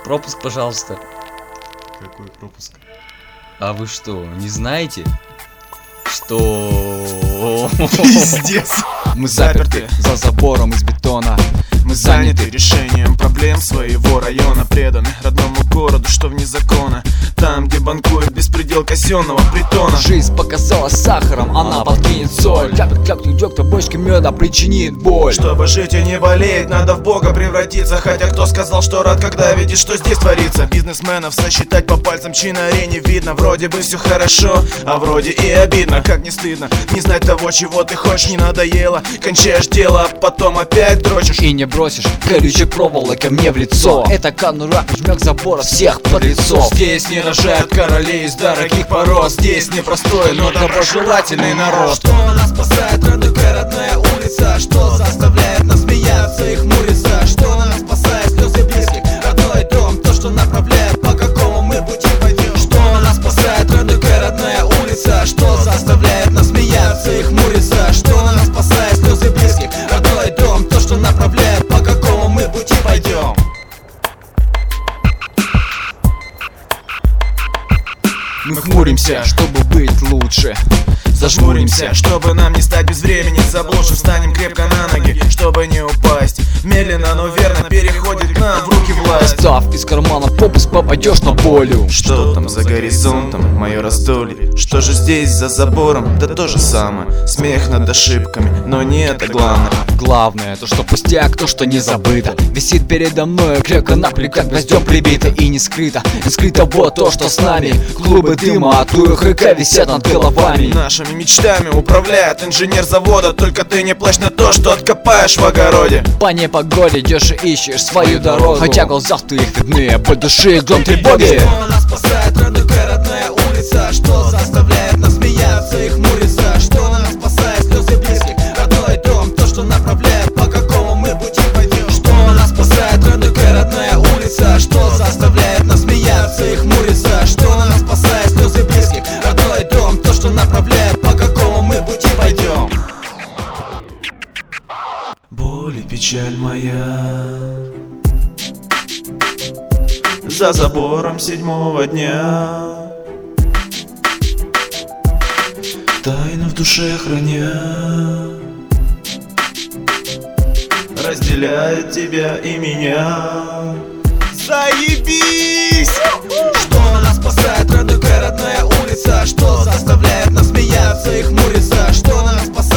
Пропуск, пожалуйста. Какой пропуск? А вы что, не знаете? Что? Пиздец. Мы заперты за забором из бетона. Мы заняты решением проблем своего района. Преданы родному городу, что вне закона. Там, где банкует беспредел казенного притона. Жизнь показалась сахаром, она подкинет соль. Кляп-кляп, идет, бочка меда причинит боль. Чтобы жить и не болеть, надо в Бога превратиться. Хотя кто сказал, что рад, когда видит, что здесь творится? Бизнесменов сосчитать по пальцам, чьи на арене видно. Вроде бы все хорошо, а вроде и обидно. Как не стыдно не знать того, чего ты хочешь. Не надоело, кончаешь дело, а потом опять дрочишь. И не бросишь колючей проволокой мне в лицо. Это конура, жмёк забора всех подлецов. Здесь не рожают королей из дорогих пород. Здесь непростой, но доброжелательный народ. Что нас спасает родная улица? Что заставляет нас смеяться и хмуриться? Что нас спасает слезы близких? Родной дом, то, что направляет, по какому мы пути пойдем. Что нас спасает родная улица? Что заставляет нас смеяться и хмуриться? Что нас спасает слезы близких? Родной дом, то, что направляет, по какому мы пути пойдем. Мы хмуримся, чтобы быть лучше. Зажмуримся, чтобы нам не стать безвременем заблудшим. Встанем крепко на ноги, чтобы не упасть. Медленно, но верно переходит к нам в руки власть. Достав из кармана попуск, попадешь на волю. Что там за горизонтом, мое раздолье? Что же здесь за забором? Да то же самое. Смех над ошибками, но не это главное. Главное, то что пустяк, то что не забыто. Висит передо мной крепко на плечах, гвоздем прибито. И не скрыто, вот то, что с нами. Клубы дыма от УХК висят над головами. Нашими мечтами управляет инженер завода. Только ты не плачь на то, что откопаешь в огороде. По непогоде идешь и ищешь свою дорогу. Хотя в глазах твоих видны боль души и гром тревоги. Что нас спасает родная улица? Что заставляет нас смеяться и хмуриться? Что нас спасает слезы близких? Родной дом, то, что направляет, по какому мы пути пойдем. Что нас спасает родная улица? Что заставляет нас смеяться и хмуриться? Что нас спасает слезы близких? Родной дом, то, что направляет, по какому мы пути пойдем. Боль и печаль моя за забором 7-го дня, тайну в душе храня, разделяет тебя и меня. Заебись! Что нас спасает родная улица? Что заставляет нас смеяться и хмуриться? Что нас спасает